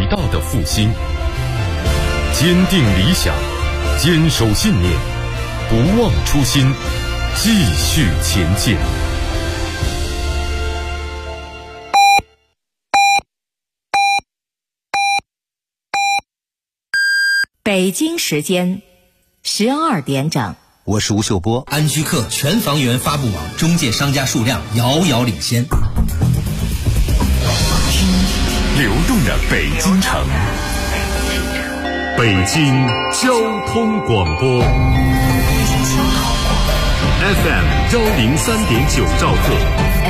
大的复兴。坚定理想，坚守信念，不忘初心，继续前进。 北京时间12点整， 我是吴秀波。 安居客全房源发布网中介商家数量遥遥领先。 流动的北京城，北京交通广播 FM 103.9兆赫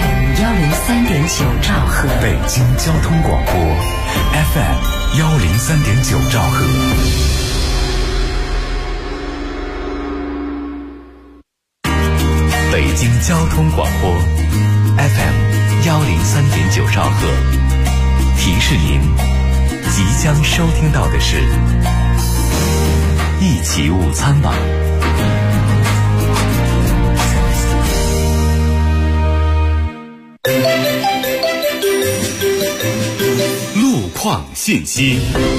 103.9兆赫， 北京交通广播 FM 103.9兆赫。北京交通广播 FM 103.9兆赫，提示您即将收听到的是一起午餐吧。 路况信息。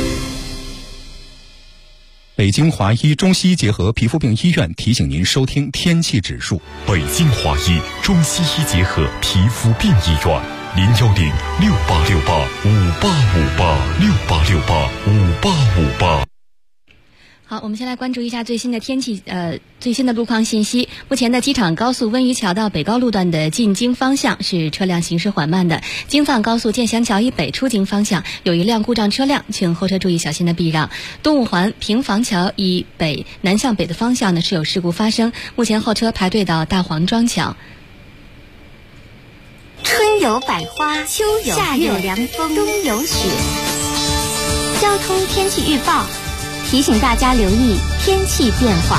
北京华医中西医结合皮肤病医院提醒您收听天气指数。 北京华医中西医结合皮肤病医院，0106868585858，68685858。 好，我们先来关注一下最新的天气，最新的路况信息。目前的机场高速温榆桥到北高路段的进京方向是车辆行驶缓慢的。京藏高速建祥桥以北出京方向有一辆故障车辆，请后车注意小心的避让。东五环平房桥以北南向北的方向呢是有事故发生，目前后车排队到大黄庄桥。 春有百花，秋有夏有凉风，冬有雪。交通天气预报提醒大家留意天气变化。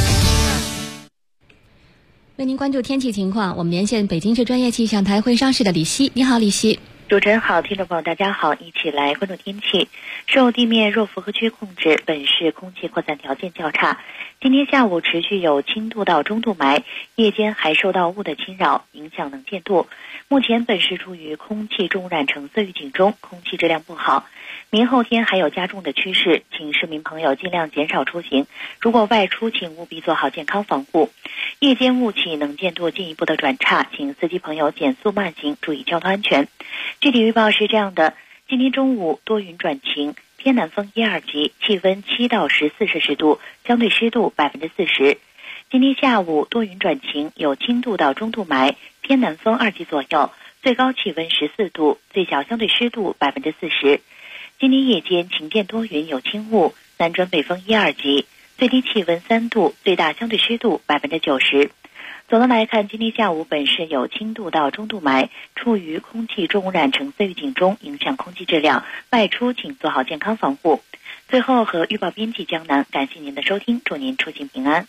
为您关注天气情况，我们连线北京市专业气象台会商室的李希。你好，李希。 主持人好，听众朋友大家好，一起来关注天气。受地面弱负荷区控制，本市空气扩散条件较差。今天下午持续有轻度到中度霾，夜间还受到雾的侵扰，影响能见度。目前本市处于空气重污染橙色预警中，空气质量不好。明后天还有加重的趋势，请市民朋友尽量减少出行，如果外出请务必做好健康防护。夜间雾气能见度进一步的转差，请司机朋友减速慢行，注意交通安全。具体预报是这样的：今天中午多云转晴，偏南风1、2级，气温7到14摄氏度，相对湿度40%。今天下午多云转晴，有轻度到中度霾，偏南风2级左右，最高气温14度，最小相对湿度40%。今天夜间晴间多云有轻雾，南转北风1、2级，最低气温3度，最大相对湿度90%。总的来看，今天下午本市有轻度到中度霾，处于空气重污染橙色预警中，影响空气质量，外出请做好健康防护。最后和预报编辑江南，感谢您的收听，祝您出行平安。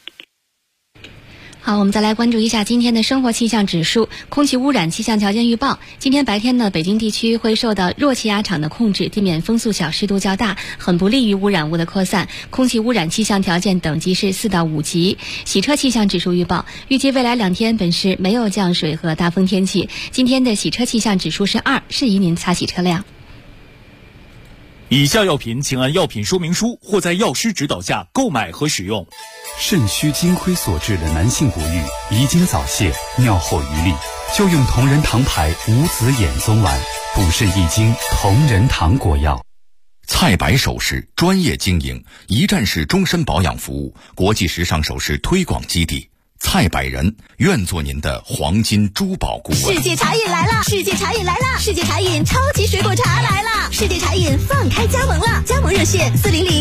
好，我们再来关注一下今天的生活气象指数。空气污染气象条件预报，今天白天呢，北京地区会受到弱气压场的控制，地面风速小，湿度较大，很不利于污染物的扩散。空气污染气象条件等级是4到5级。洗车气象指数预报，预计未来2天本市没有降水和大风天气。今天的洗车气象指数是2，适宜您擦洗车辆。 以下药品请按药品说明书或在药师指导下购买和使用。 肾虚金亏所致的男性不育、遗精早泄、尿后余力，就用同仁堂牌无子衍宗丸，补肾益精，同仁堂国药。 蔡白首饰专业经营，一站式终身保养服务，国际时尚首饰推广基地。蔡百人愿做您的黄金珠宝顾问。 世界茶饮来了！世界茶饮来了！世界茶饮超级水果茶来了！世界茶饮放开加盟了，加盟热线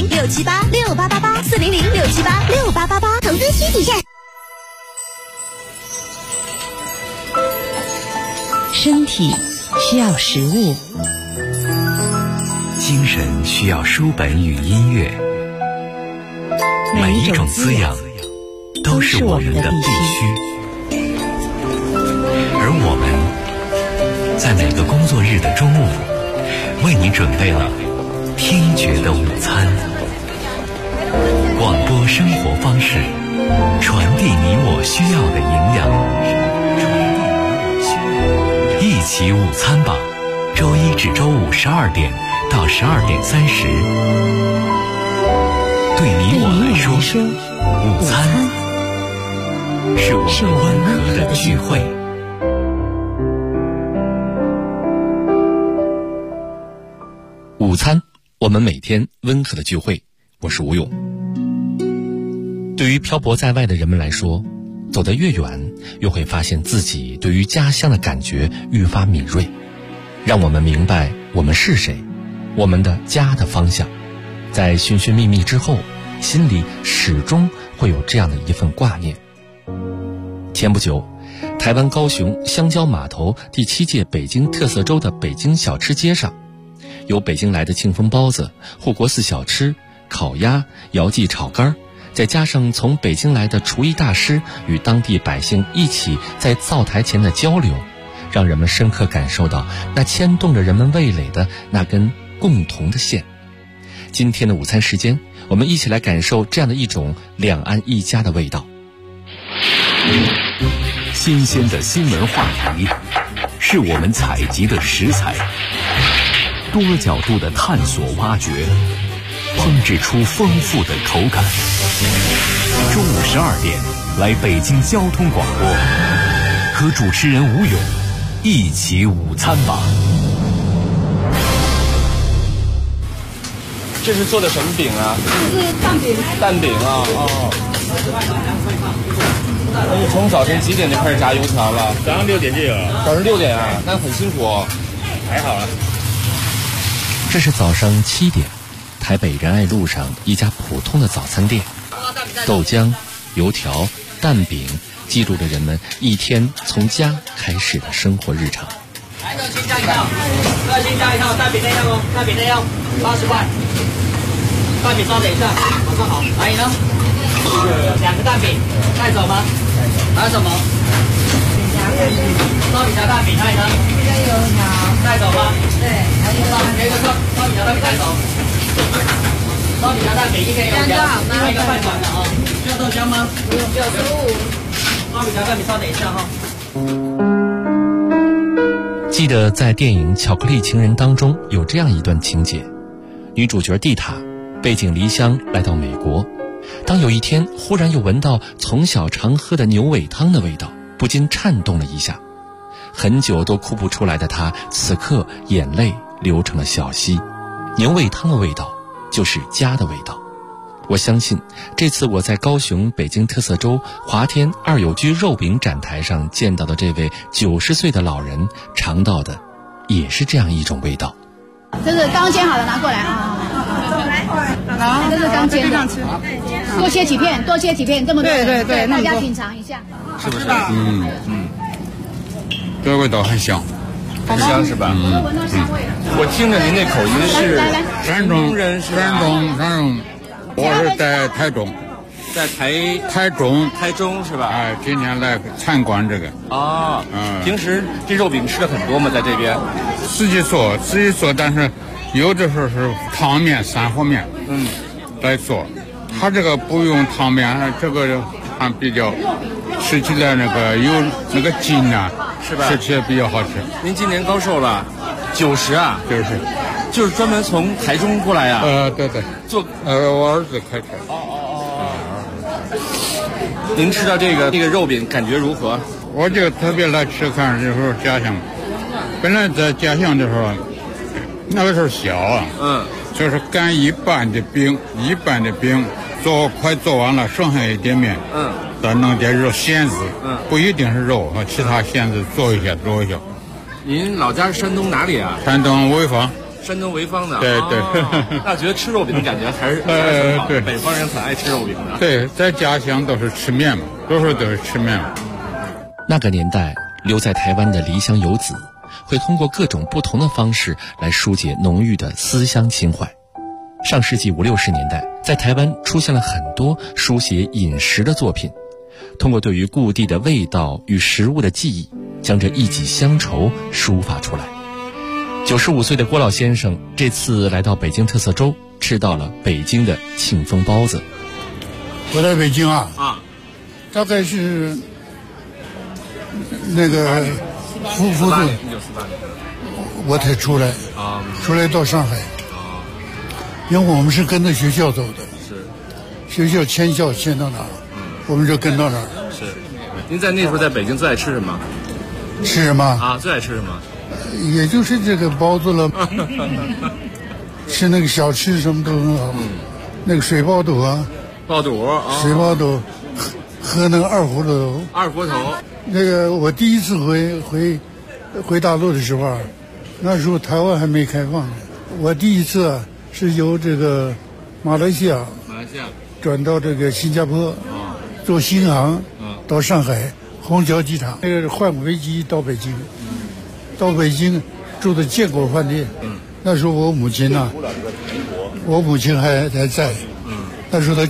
400-678-6888，400-678-6888，投资需谨慎。 身体需要食物， 精神需要书本与音乐，每一种滋养都是我们的必须。而我们在每个工作日的中午，为你准备了听觉的午餐。广播生活方式，传递你我需要的营养。一起午餐吧， 周一至周五12点到12点30，对你我来说，午餐是我们温和的聚会。 午餐，我们每天温和的聚会。我是吴勇。对于漂泊在外的人们来说，走得越远，越会发现自己对于家乡的感觉愈发敏锐，让我们明白我们是谁，我们的家的方向。在寻寻觅觅之后，心里始终会有这样的一份挂念。前不久，台湾高雄香蕉码头第7届北京特色周的北京小吃街上，由北京来的庆丰包子、护国寺小吃、烤鸭、姚记炒肝，再加上从北京来的厨艺大师与当地百姓一起在灶台前的交流，让人们深刻感受到那牵动着人们味蕾的那根共同的线。今天的午餐时间，我们一起来感受这样的一种两岸一家的味道。 新鲜的新闻话题是我们采集的食材，多角度的探索挖掘，烹制出丰富的口感。中午12点，来北京交通广播，和主持人吴勇一起午餐吧。 这是做的什么饼啊？ 这是蛋饼。 蛋饼啊，哦。那你从早晨几点就开始炸油条了？ 早上6点就有。 早上6点啊，那很辛苦哦。 还好了。 这是早上7点，台北仁爱路上一家普通的早餐店，豆浆、油条、蛋饼记录着人们一天从家开始的生活日常。 来2斤加一套，2斤加一套，蛋饼那样哦，蛋饼那样80块，蛋饼稍等一下，马上好。阿姨呢？2个蛋饼，带走吗？还有什么？烧饼夹蛋饼，阿姨呢？这个油条带走吗？对，还有一个烧饼夹蛋饼带走。烧饼夹蛋饼1个油条，1个半转的啊。需要豆浆吗？不用，95。烧饼夹蛋饼稍等一下哈。 记得在电影《巧克力情人》当中有这样一段情节，女主角蒂塔背井离乡来到美国，当有一天忽然又闻到从小常喝的牛尾汤的味道，不禁颤动了一下。很久都哭不出来的她，此刻眼泪流成了小溪。牛尾汤的味道就是家的味道。我相信这次我在高雄北京特色周华天2有居肉饼展台上见到的这位90岁的老人，尝到的也是这样一种味道。 这是刚煎好的，拿过来啊。好，这是刚煎的，多切几片，多切几片，这么多，对，大家品尝一下， 是不是？ 这味道很香， 很香是吧？我听着您那口音是山东人， 山东。我是在台中， 在台中是吧？ 哎，今天来参观这个啊。平时这肉饼吃的很多吗？在这边自己做，但是有的时候是汤面、散和面，来做。它这个不用汤面，这个还比较吃起来那个有那个筋啊， 是吧？ 吃起来比较好吃。 您今年高寿了？90啊 ，90。 就是专门从台中过来啊？ 对。 做我儿子开车。 您吃到这个肉饼感觉如何？ 我就特别来吃看这时候家乡，本来在家乡的时候，那个时候小啊，就是干一半的饼，快做完了，剩下一点面，再弄点肉馅子，不一定是肉和其他馅子做一下。 您老家是山东哪里啊？ 山东潍坊。 山东潍坊的， 对。 那觉得吃肉饼的感觉还是很好。对，北方人很爱吃肉饼的。 对，在家乡都是吃面嘛，多数都是吃面嘛。 那个年代，留在台湾的离乡游子，会通过各种不同的方式来疏解浓郁的思乡情怀。上世纪50、60年代，在台湾出现了很多书写饮食的作品，通过对于故地的味道与食物的记忆，将这一己乡愁抒发出来。95岁的郭老先生这次来到北京特色周，吃到了北京的庆丰包子。 我在北京大概是那个1948年， 我才出来啊，出来到上海啊，因为我们是跟着学校走的，是学校迁校迁到哪儿，我们就跟到哪儿。 是，您在那时候在北京最爱吃什么？ 吃什么啊？最爱吃什么？ 也就是这个包子了，吃那个小吃什么都很好，那个水爆肚啊， 爆肚啊， 水爆肚，喝那个二锅头， 二锅头。 那个我第一次回大陆的时候啊，那时候台湾还没开放呢。我第一次啊是由这个马来西亚转到这个新加坡，坐新航到上海虹桥机场，那个换飞机到北京，到北京住的建国饭店。那时候我母亲呢，我母亲还在，那时候她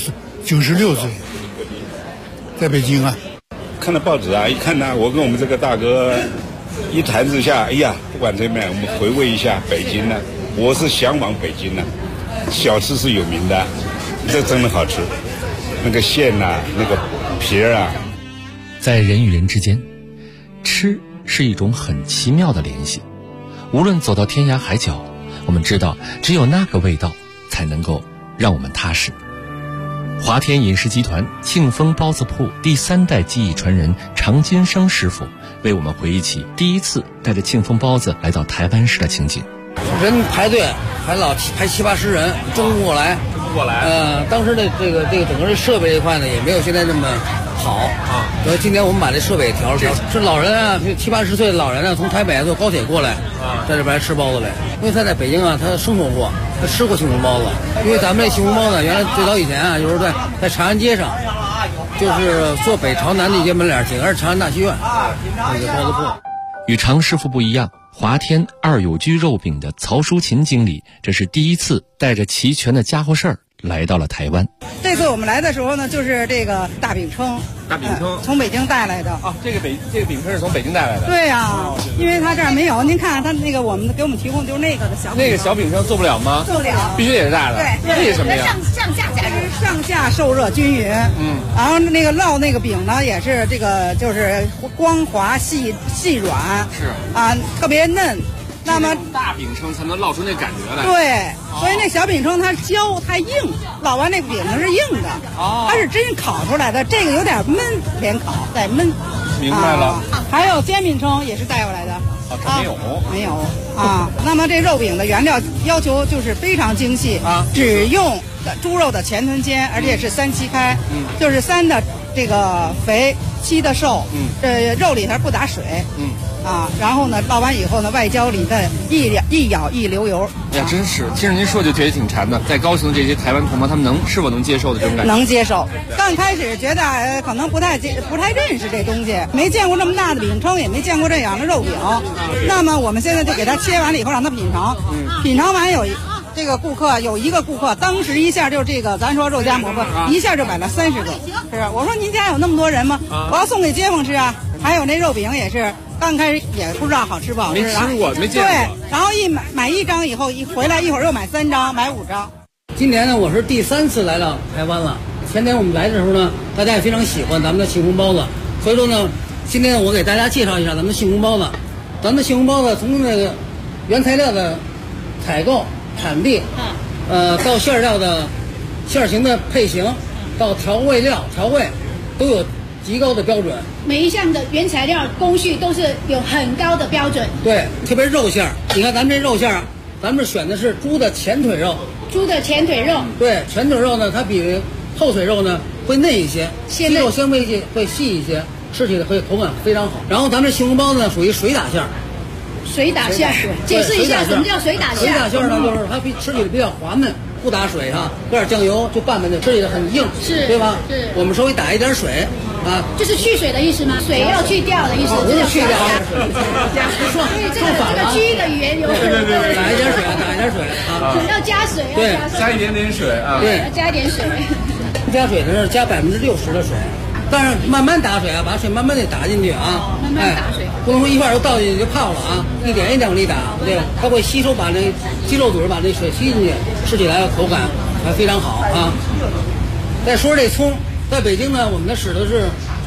96岁，在北京啊。 看到报纸啊，一看呢，我跟我们这个大哥一谈之下，哎呀，不管怎么样，我们回味一下北京呢。我是向往北京的，小吃是有名的，这真的好吃。那个馅呐，那个皮儿啊， 在人与人之间，吃是一种很奇妙的联系。无论走到天涯海角，我们知道只有那个味道才能够让我们踏实。华天饮食集团庆丰包子铺第3代技艺传人常金生师傅为我们回忆起第一次带着庆丰包子来到台湾时的情景。 人排队还老排70-80人，争不过来。当时的这个整个设备这块呢，也没有现在那么好啊。所以今天我们把这设备调了调，是老人啊，70-80岁的老人啊，从台北坐高铁过来在这边吃包子来。因为他在北京啊，他生活过，他吃过庆丰包子。因为咱们这庆丰包子原来最早以前啊，就是在长安街上，就是坐北朝南的一街门脸，紧挨着长安大戏院那个包子铺。 与常师傅不一样，华天二友居肉饼的曹淑琴经理，这是第一次带着齐全的家伙事儿来到了台湾。 这次我们来的时候呢，就是这个大饼铛，从北京带来的啊。这个饼铛是从北京带来的。 对呀，因为他这儿没有。您看他那个给我们提供就是那个的小饼， 那个小饼铛做不了吗？ 做不了， 必须得是大的。 对， 为什么呀？ 上下受热均匀。然后那个烙那个饼呢，也是这个就是光滑细软，是啊，特别嫩。那么大饼铛才能烙出那感觉来。 对，所以那小饼铛它焦它硬，烙完那个饼它是硬的，它是真烤出来的。这个有点焖，连烤再焖。 明白了。 还有煎饼铛也是带过来的。没有啊。那么这肉饼的原料要求就是非常精细啊，只用猪肉的前臀尖，而且是3七开，就是3的这个肥，7的瘦，肉里头不打水，然后呢烙完以后呢，外焦里嫩，一咬一流油。 呀，真是听着您说就觉得挺馋的。在高雄的这些台湾同胞，他们是否能接受的这种感觉？ 能接受。刚开始觉得可能不太认识这东西，没见过这么大的饼铛，也没见过这样的肉饼。那么我们现在就给它切完了以后让它品尝，品尝完这个有一个顾客，当时一下就这个咱说肉夹馍吧，一下就买了30个。是，我说您家有那么多人吗？我要送给街坊吃啊。还有那肉饼也是，刚开始也不知道好吃不好吃， 没吃过，没见过。 对，然后买1张以后，回来一会儿又买3张，买5张。 今年呢，我是第3次来到台湾了。前年我们来的时候呢，大家也非常喜欢咱们的庆丰包子，所以说呢，今天我给大家介绍一下咱们的庆丰包子。咱们的庆丰包子从那个原材料的采购、产地，到馅料的馅型的配型，到调味都有极高的标准。 每一项的原材料工序都是有很高的标准。 对，特别肉馅儿，你看咱们这肉馅儿，咱们选的是猪的前腿肉。对，前腿肉呢，它比后腿肉呢会嫩一些，肌肉纤维会细一些，吃起来会口感非常好。然后咱们庆丰包子呢属于水打馅儿。 水打馅儿，解释一下什么叫水打馅儿？ 水打馅儿呢，就是它吃起来比较滑嫩，不打水啊，搁点酱油就拌的，吃起来很硬，对吧？是。我们稍微打一点水啊， 就是去水的意思吗？水要去掉的意思， 不是去掉， 所以这个区域的语言有很多。 打一点水啊， 要加水， 对， 加一点点水啊， 对， 要加一点水。 加水的是加60%的水。但是慢慢打水啊，把水慢慢的打进去啊， 慢慢打水， 不能说一块都倒进去就泡了啊，一点一点往里打，对，它会吸收把那肌肉组织把这水吸进去，吃起来口感还非常好啊。再说这葱，在北京呢，我们使的是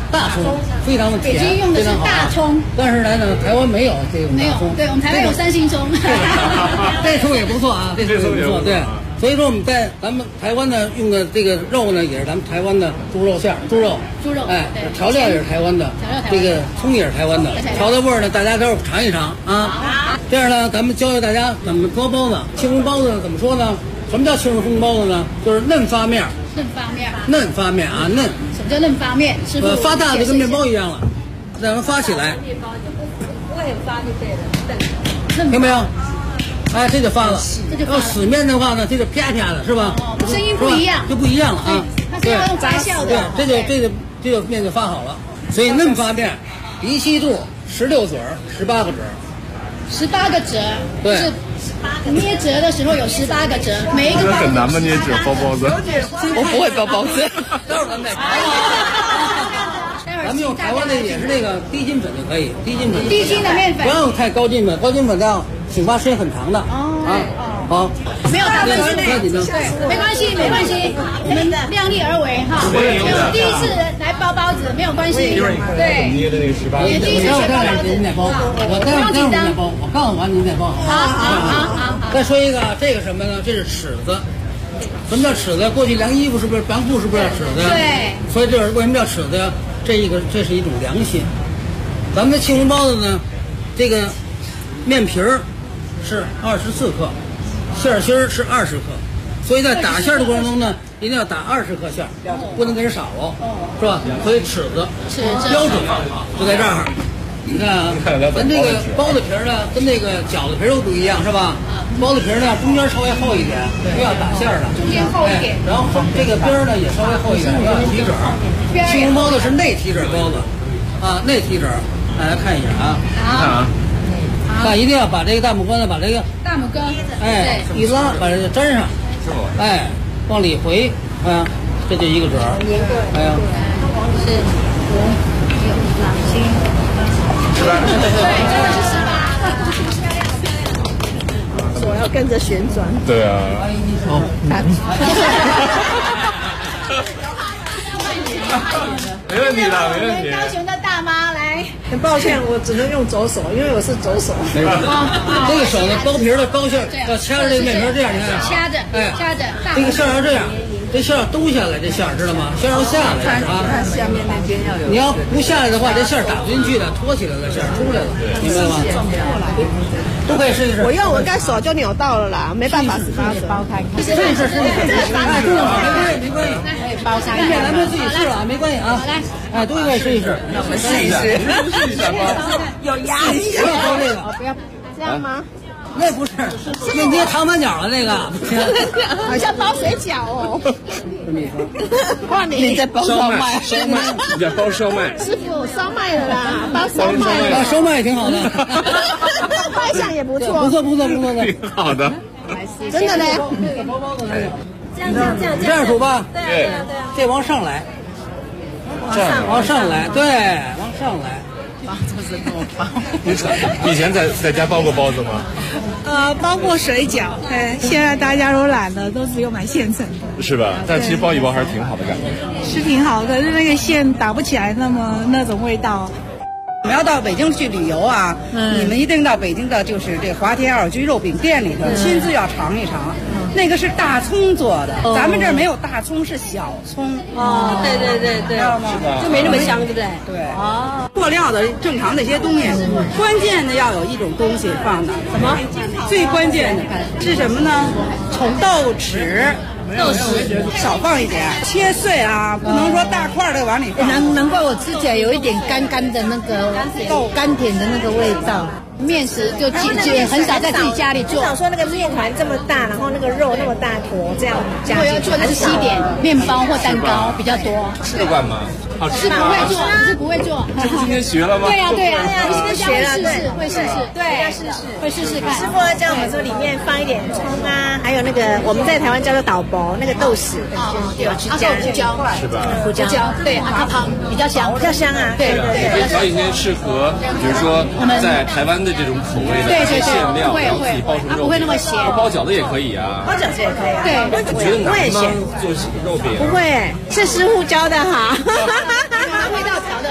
大葱，非常的甜， 北京用的是大葱， 但是呢，台湾没有这种大葱， 对我们台湾有三星葱， 这葱也不错啊，这葱也不错，对。所以说我们在咱们台湾呢用的这个肉呢，也是咱们台湾的猪肉馅儿，猪肉，哎，调料也是台湾的，这个葱也是台湾的，调的味儿呢，大家都尝一尝啊。这样呢，咱们教教大家怎么包包子。青红包子怎么说呢？什么叫青红包子呢？就是嫩发面。嫩发面啊，嫩。 什么叫嫩发面？ 发大就跟面包一样了，让它发起来。 我也发就对了， 听没有？哎，这就发了。要死面的话呢，这就啪啪的，是吧？ 声音不一样， 就不一样了啊。 它是要用发酵的。 对，这个面就发好了。所以嫩发面，17度，16褶，18个褶。 18个褶。 对。 捏折的时候有18个褶，每一个很难吗？捏褶包包子？ 我不会包包子。 待会儿咱们再尝。咱们用台湾的也是那个低筋粉就可以，低筋粉。 低筋的面粉。 不要用太高筋粉，高筋粉要醒发时间很长的。好， 没有大关系， 不要紧张， 没关系，我们量力而为哈。第一次来包包子没有关系，对。 捏的那个18。 你第一次学包，您再包，我待会儿您再包，我告诉完您再包。 好。 再说一个，这个什么呢？这是尺子。什么叫尺子？过去量衣服是不是量布是不是要尺子呀？ 对。 所以这是为什么叫尺子呀？这是一种良心。咱们的青红包子呢，这个面皮儿是24克，馅儿心儿是20克，所以在打馅儿的过程中呢，一定要打20克馅儿，不能给人少了，是吧？所以尺子标准就在这儿。你看啊，咱这个包子皮儿呢，跟那个饺子皮儿都不一样，是吧？包子皮儿呢，中间稍微厚一点，不要打馅儿的， 中间厚一点。 然后这个边儿呢也稍微厚一点，不要提褶。青红包子是内提褶包子，啊，内提褶。大家看一下啊，看一定要把这个大拇哥呢，把这个大拇哥， 哎，一拉，把这个粘上，哎，往里回，啊，这就一个褶儿，哎呀， 是我要跟着旋转。 对啊。 好。 没问题的，没问题。 高雄的大妈来。 很抱歉，我只能用左手，因为我是左手。 这个手呢，包皮的高馅要掐着这个面皮这样，你看。 掐着，哎，掐着。 这个馅要这样，这馅要兜下来，这馅知道吗？馅要下来啊。 它下面那边要有。 你要不下来的话，这馅打不进去的，托起来了，馅出来了，明白吗？都可以试一试。 我用我刚手就扭到了啦，没办法18个包开。 试一试。哎，这个没关系。 包开。 今天咱们自己试啊，没关系啊。 来， 哎，都可以试一试。 我们试一试。有压力。 不要包这个， 不要这样吗？ 那不是，那捏糖三角了那个， 好像包水饺哦。 哇， 你在包烧麦？ 你在包烧麦？ 师傅，烧麦了啦，包烧麦。 啊，烧麦也挺好的， 卖相也不错。 不错的。 挺好的。 真的呢。 这样数吧。 对。 这往上来。往上来，对，往上来。 就是这么包。 你以前在家包过包子吗？ 包过水饺，现在大家都懒了，都只有买现成的。 是吧？但其实包一包还是挺好的感觉。 是挺好，可是那个馅打不起来那种味道。 我们要到北京去旅游啊，你们一定到北京的就是这华天二居肉饼店里头，亲自要尝一尝。那个是大葱做的，咱们这儿没有大葱，是小葱。 哦，对，知道吗？就没那么香，对不对？ 对。哦。做料的正常那些东西，关键的要有一种东西放的。 什么？ 最关键的是什么呢？豆豉。豆豉少放一点，切碎啊，不能说大块的往里放。 难怪我吃起来有一点干的那个甘甜的那个味道。 面食就很少在自己家里做。 很少说那个面团这么大，然后那个肉那么大坨这样加进去。 我要做的是西点面包或蛋糕比较多。 吃得惯吗？好吃吗？ 是不会做。 这不今天学了吗？ 对呀， 今天学了， 会试试， 对，要试试看。师傅教我们说里面放一点葱啊，还有那个我们在台湾叫做倒薄那个豆豉， 对，去加胡椒是吧？ 胡椒对，它汤比较香，啊，对。 早以前适合，比如说在台湾的这种口味的馅料，然后自己包成肉， 不会那么咸。 包饺子也可以啊， 包饺子也可以啊。 对， 你觉得难吗？做肉饼不会，是师傅教的哈。 味道调的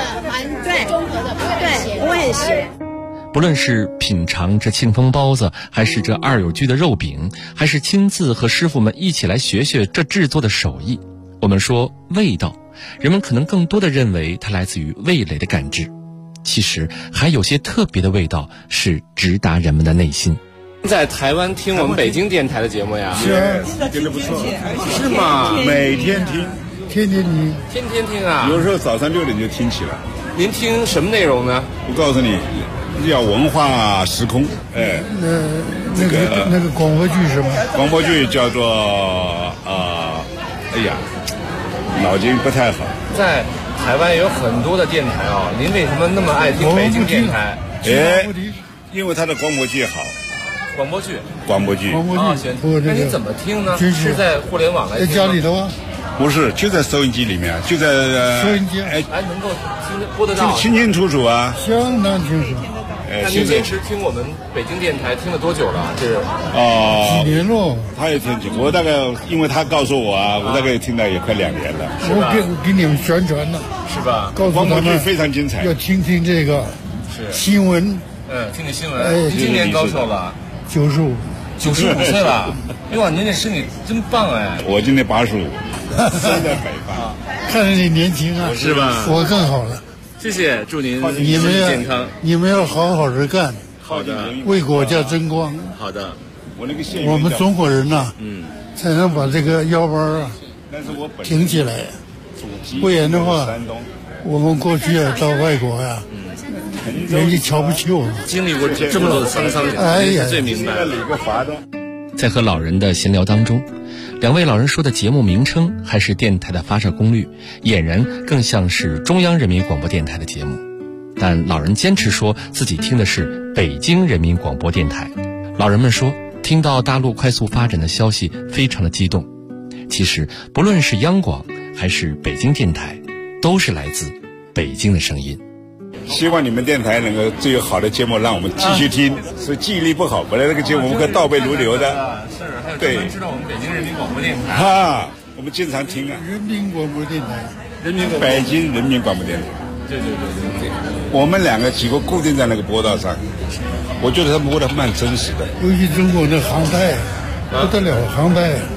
中和的， 对，不会很咸。 不论是品尝这庆丰包子，还是这二友居的肉饼，还是亲自和师傅们一起来学学这制作的手艺，我们说味道，人们可能更多的认为它来自于味蕾的感知，其实还有些特别的味道是直达人们的内心。 在台湾听我们北京电台的节目呀？ 是啊，听得不错。 是吗？ 每天听，天天听， 天天听啊！ 有时候早上6点就听起了。 您听什么内容呢？ 我告诉你，叫文化时空。哎， 那个广播剧是什么？ 广播剧叫做哎呀，脑筋不太好。 在台湾有很多的电台哦，您为什么那么爱听北京电台？ 哎，因为它的广播剧好。 广播剧，那你怎么听呢？是在互联网来听？ 在家里头啊？ 不是，就在收音机里面，就在收音机， 能够播得到， 清清楚楚啊， 相当清楚。 那您坚持听我们北京电台听了多久了？是几年了？ 他也听久，我大概因为他告诉我啊，我大概听到也快2年了。 我给你们宣传了， 是吧？ 告诉他们非常精彩， 要听这个新闻。 听听新闻。您今年高寿了 ？95 岁了。哟，您这身体真棒哎！ 我今年85，生在北方。 看着你年轻啊， 是吧？ 我更好了。 谢谢，祝您身体健康。 你们要好好的干， 好的， 为国家争光。 好的， 我们中国人呐，才能把这个腰包啊挺起来。不然的话，我们过去啊到外国呀，人家瞧不起我们。 经历过这么多的沧桑， 哎呀， 最明白了。 在和老人的闲聊当中，两位老人说的节目名称还是电台的发射功率，俨然更像是中央人民广播电台的节目。但老人坚持说自己听的是北京人民广播电台。老人们说，听到大陆快速发展的消息非常的激动。其实不论是央广还是北京电台，都是来自北京的声音。 希望你们电台能够最有好的节目让我们继续听。所以记忆力不好，本来那个节目我们可倒背如流的。 是，还有专门知道我们北京人民广播电台。 我们经常听啊。 人民广播电台， 北京人民广播电台。 对。 我们几个固定在那个波道上，我觉得他们播的蛮真实的。 尤其中国的航太不得了，航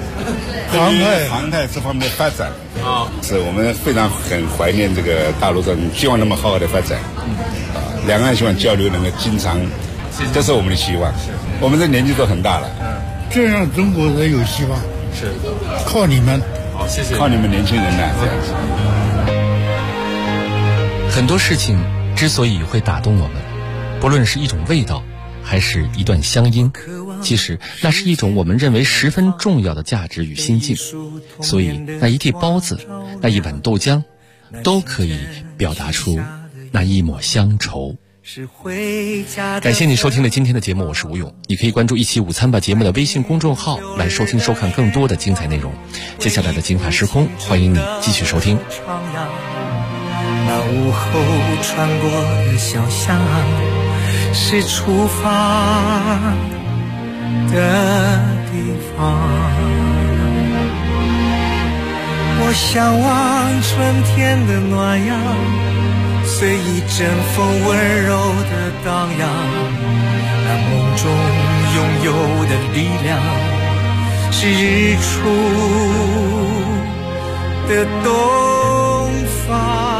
太这方面的发展是我们很怀念这个大陆上，希望他们好好的发展。两岸希望交流能够经常，这是我们的希望。我们这年纪都很大了， 这样中国人有希望。 是， 靠你们。 好，谢谢。 靠你们年轻人呢，这样子。 很多事情之所以会打动我们，不论是一种味道，还是一段乡音，其实那是一种我们认为十分重要的价值与心境。所以那一屉包子，那一碗豆浆，都可以表达出那一抹乡愁。感谢你收听了今天的节目，我是吴勇。你可以关注一起午餐吧节目的微信公众号来收听收看更多的精彩内容。接下来的金法时空，欢迎你继续收听。 那午后穿过的小巷，是出发的地方。我向往春天的暖阳，随一阵风温柔的荡漾。那梦中拥有的力量，是日出的东方。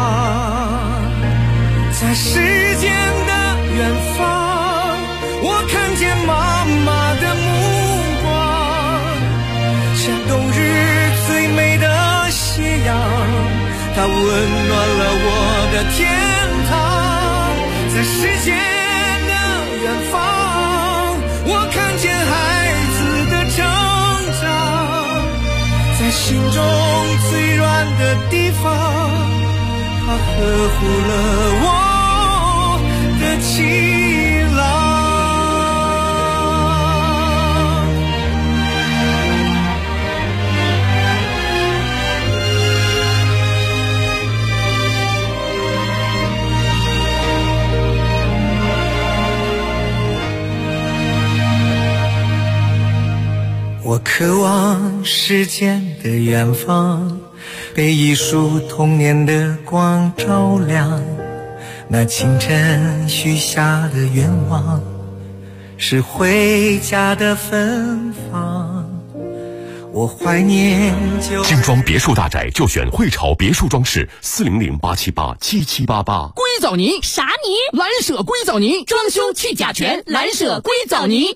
在时间的远方，我看见妈妈的目光，像冬日最美的斜阳，它温暖了我的天堂。在时间的远方，我看见孩子的成长，在心中最软的地方，它呵护了我的情郎。我渴望时间的远方，被一束童年的光照亮。 那清晨许下的愿望是回家的芬芳，我怀念旧。 精装别墅大宅就选汇潮别墅装饰，400-878-7788。 硅藻泥啥泥？蓝舍硅藻泥，装修去甲醛，蓝舍硅藻泥。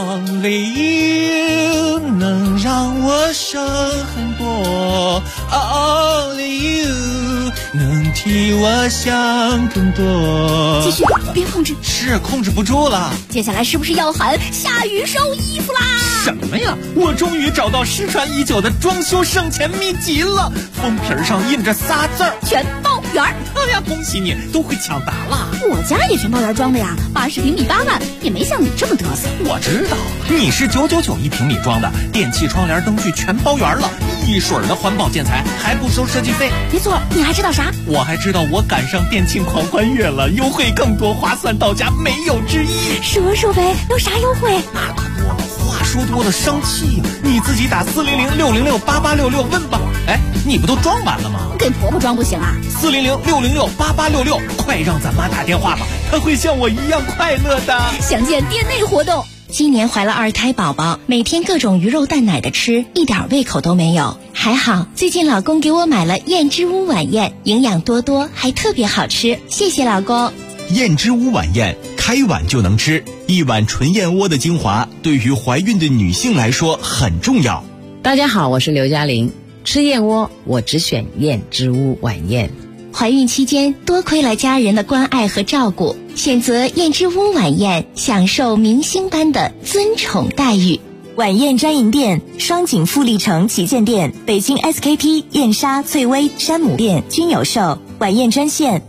Only you 能让我省很多 ，Only you 能替我想更多。 继续，别控制， 是控制不住了。 接下来是不是要喊下雨收衣服啦？ 什么呀？我终于找到失传已久的装修省钱秘籍了，封皮上印着仨字儿： 全包圆。 哎呀，恭喜你，都会抢答了。 我家也全包圆装的呀，80平米8万，也没像你这么嘚瑟。 我知道，你是999一平米装的，电器、窗帘、灯具全包圆了，一水的环保建材，还不收设计费。 没错，你还知道啥？ 我还知道我赶上电庆狂欢月了，优惠更多，划算到家，没有之一。 说呗，有啥优惠？ 那可多了，话说多了生气呀！你自己打400-606-8866问吧。哎，你不都装完了吗？ 给婆婆装不行啊 ？400-606-8866，快让咱妈打电话吧，她会像我一样快乐的。 详见店内活动。 今年怀了2胎宝宝，每天各种鱼肉蛋奶的吃，一点胃口都没有。还好最近老公给我买了燕之屋晚宴，营养多多，还特别好吃，谢谢老公。 燕之屋晚宴，开碗就能吃，一碗纯燕窝的精华，对于怀孕的女性来说很重要。 大家好，我是刘嘉玲，吃燕窝我只选燕之屋晚宴。 怀孕期间多亏了家人的关爱和照顾，选择燕之屋晚宴，享受明星般的尊宠待遇。 晚宴专营店：双井富力城旗舰店、北京 SKP、燕莎、翠微、山姆店均有售。晚宴专线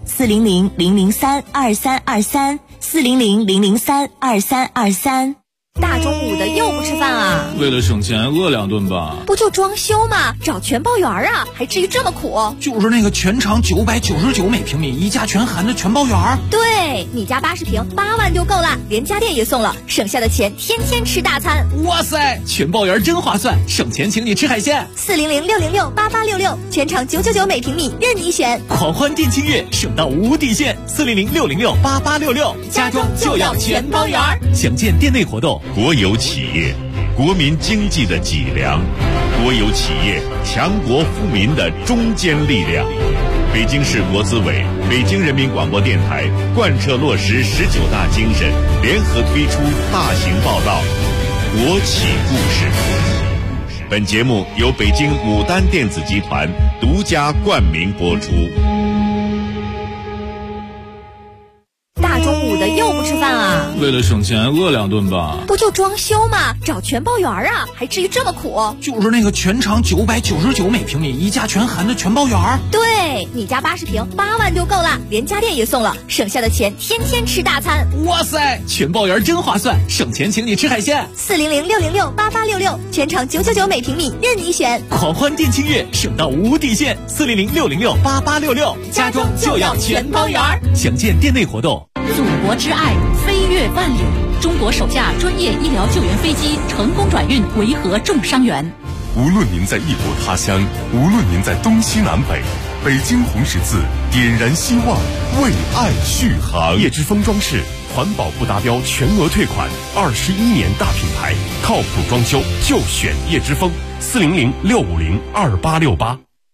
：400-003-2323，400-003-2323。 大中午的又不吃饭啊？ 为了省钱饿2顿吧。 不就装修吗？找全包圆啊，还至于这么苦？ 就是那个全长999每平米，一家全含的全包圆。 对，你家80平8万就够了，连家电也送了，省下的钱天天吃大餐。 哇塞，全包圆真划算，省钱请你吃海鲜。 400-606-8866，全长999每平米，任你选。 狂欢店庆月，省到无底线。400-606-8866，家装就要全包圆。详见店内活动。 国有企业，国民经济的脊梁；国有企业，强国富民的中坚力量。北京市国资委、北京人民广播电台贯彻落实19大精神，联合推出大型报道《国企故事》。本节目由北京牡丹电子集团独家冠名播出。 大中午的又不吃饭啊？ 为了省钱饿2顿吧。 不就装修吗？找全包圆啊，还至于这么苦？ 就是那个全长999每平米，一家全含的全包圆。 对，你家80平8万就够了，连家电也送了，省下的钱天天吃大餐。 哇塞，全包圆真划算，省钱请你吃海鲜。 400-606-8866，全长999每平米，任你选。 狂欢店庆月，省到无底线。400-606-8866，家装就要全包圆。详见店内活动。 祖国之爱，飞越万里。中国首架专业医疗救援飞机成功转运维和重伤员。 无论您在异国他乡，无论您在东西南北，北京红十字点燃希望，为爱续航。叶之峰装饰，环保不达标全额退款，21年大品牌，靠谱装修就选叶之峰。400-650-2868。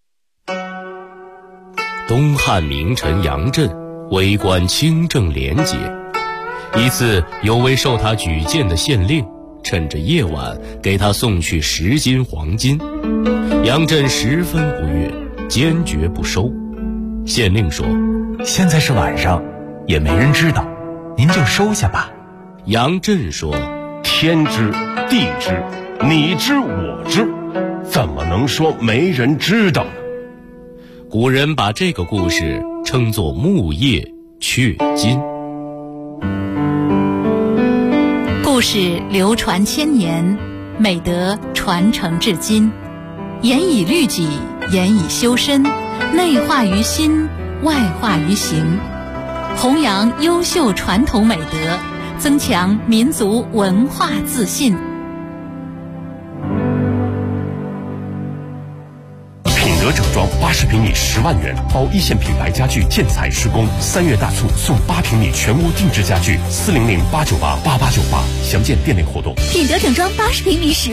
东汉名臣杨震为官清正廉洁，一次有位受他举荐的县令趁着夜晚给他送去10斤黄金，杨震十分不悦，坚决不收。县令说： 现在是晚上，也没人知道，您就收下吧。 杨震说： 天知地知，你知我知，怎么能说没人知道呢？ 古人把这个故事称作木叶雀金。 故事流传千年，美德传承至今。严以律己，严以修身，内化于心，外化于行，弘扬优秀传统美德，增强民族文化自信。 品德整装80平米10万元，包一线品牌家具建材施工，3月大促送8平米全屋定制家具，400-898-8898，详见店内活动。 品德整装80平米10